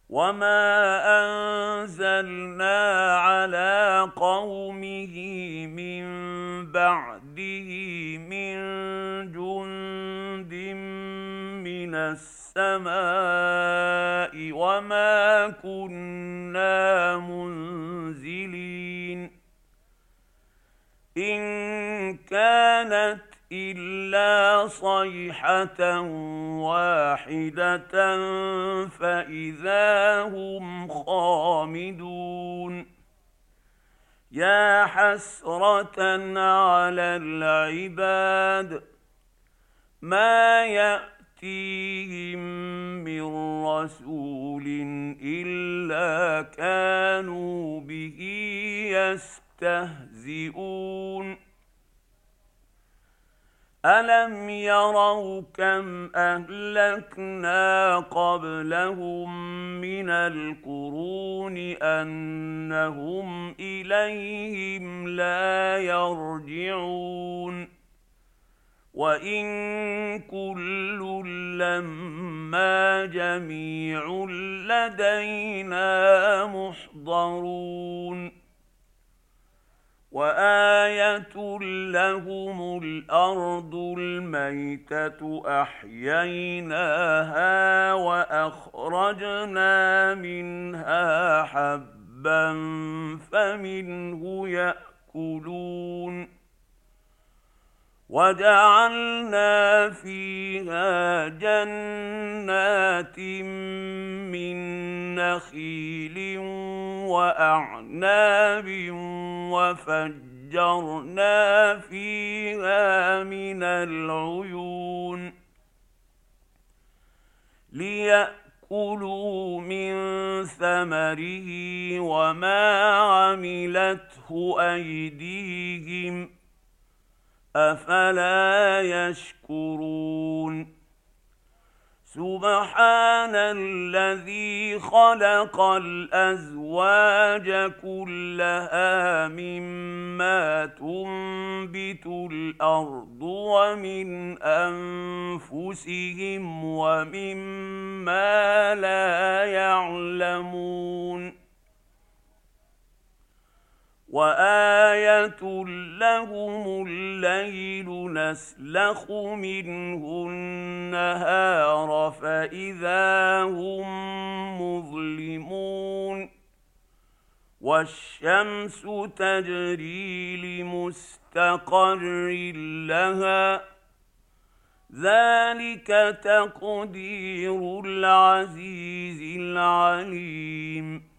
وما أنزلنا على قومه من بعده من جند من السماء وما كنا منزلين إن كانت إلا صيحة واحدة فإذا هم خامدون يا حسرة على العباد ما يأتيهم من رسول إلا كانوا به يستهزئون ألم يروا كم أهلكنا قبلهم من القرون أنهم إليهم لا يرجعون وإن كل لما جميع لدينا محضرون وآية لهم الأرض الميتة أحييناها وأخرجنا منها حبا فمنه يأكلون وجعلنا فيها جنات من نخيل وأعناب وفجرنا فيها من العيون ليأكلوا من ثمره وما عملته أيديهم أفلا يشكرون سبحان الذي خلق الأزواج كلها مما تنبت الأرض ومن أنفسهم ومما لا يعلمون وآية لهم الليل نسلخ منه النهار فإذا هم مظلمون والشمس تجري لمستقر لها ذلك تقدير العزيز العليم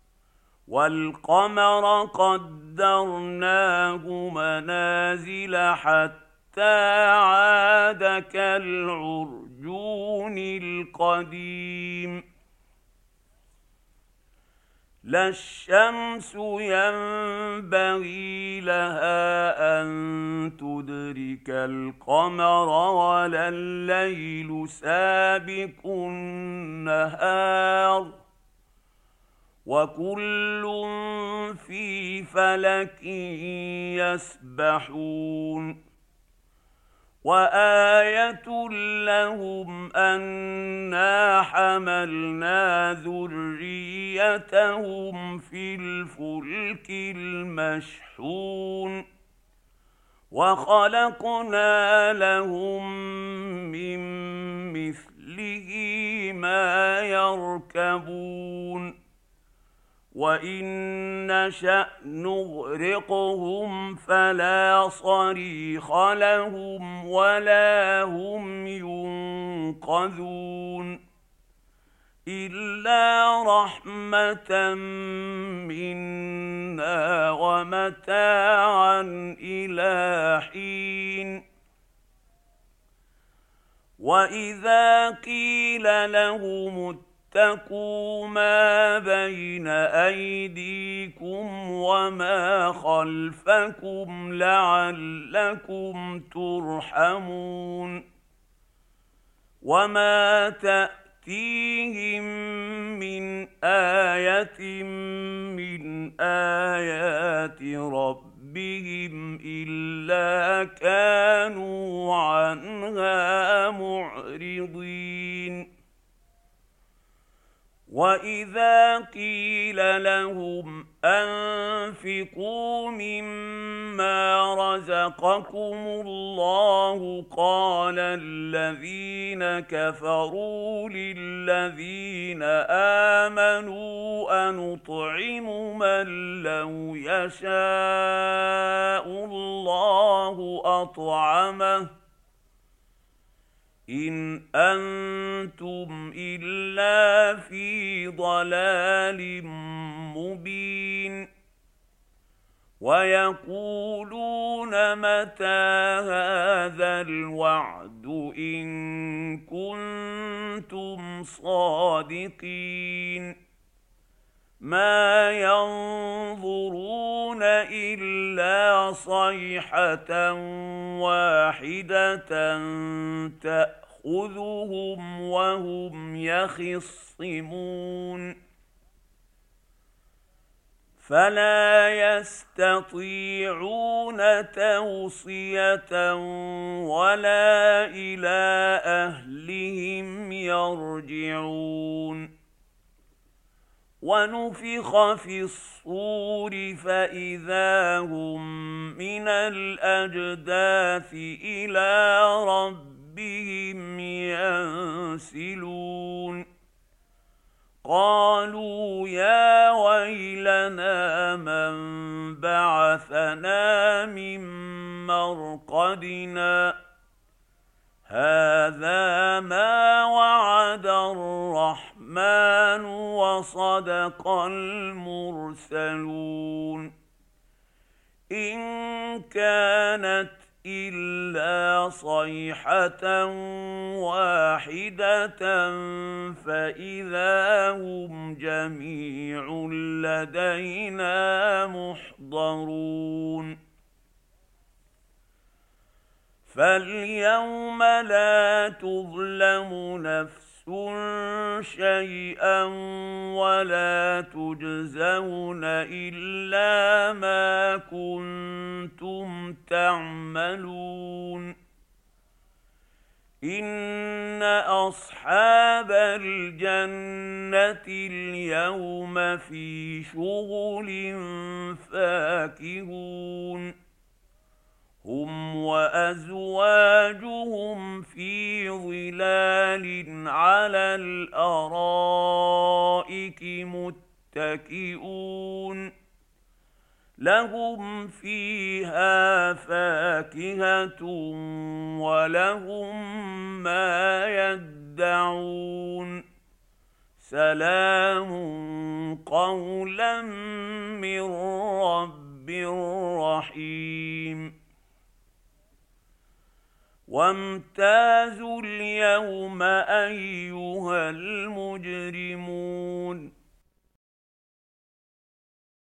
والقمر قدرناه منازل حتى عاد كالعرجون القديم لا الشمس ينبغي لها أن تدرك القمر ولا الليل سابق النهار وكل في فلك يسبحون وآية لهم أنا حملنا ذريتهم في الفلك المشحون وخلقنا لهم من مثله ما يركبون وإن نشأ نغرقهم فلا صريخ لهم ولا هم ينقذون إلا رحمة منا ومتاعا إلى حين وإذا قيل لهم اتقوا ما بين أيديكم وما خلفكم لعلكم ترحمون وما تأتيهم من آية من آيات ربهم إلا كانوا عنها معرضين واذا قيل لهم انفقوا مما رزقكم الله قال الذين كفروا للذين امنوا انطعم من لو يشاء الله اطعمه إن أنتم إلا في ضلال مبين ويقولون متى هذا الوعد إن كنتم صادقين ما ينظرون إلا صيحة واحدة تأخذهم وهم يخصمون فلا يستطيعون توصية ولا إلى أهلهم يرجعون ونفخ في الصور فإذا هم من الأجداث إلى ربهم ينسلون قالوا يا ويلنا من بعثنا من مرقدنا هذا ما وعد الرحمن وصدق المرسلون إن كانت إلا صيحة واحدة فإذا هم جميع لدينا محضرون فاليوم لا تظلم نفس شيئا ولا تجزون إلا ما كنتم تعملون إن أصحاب الجنة اليوم في شغل فاكهون هم وأزواجهم في ظلال على الأرائك متكئون لهم فيها فاكهة ولهم ما يدعون سلام قولا من رب رحيم وامتازوا اليوم أيها المجرمون